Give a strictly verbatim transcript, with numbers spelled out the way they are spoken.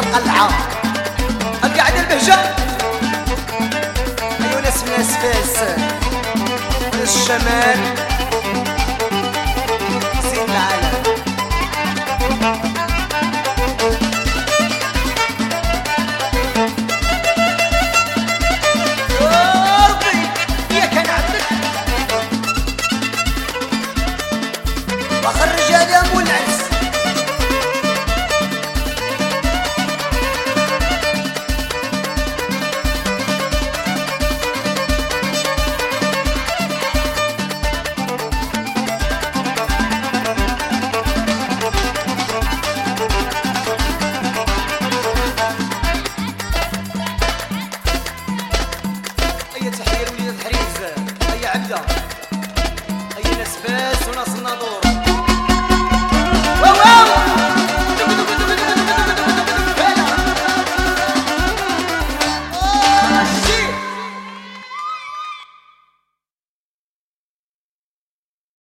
القلعة القعدة البهجة. أيوا ناس من ناس فاس ناس الشمال زين العالم. يا ربي يا كان عبدك فخر الرجال يا مول العرس. أي تحية لوليد الحريز، أي عبدة، أي ناس فاس وناس الناظور.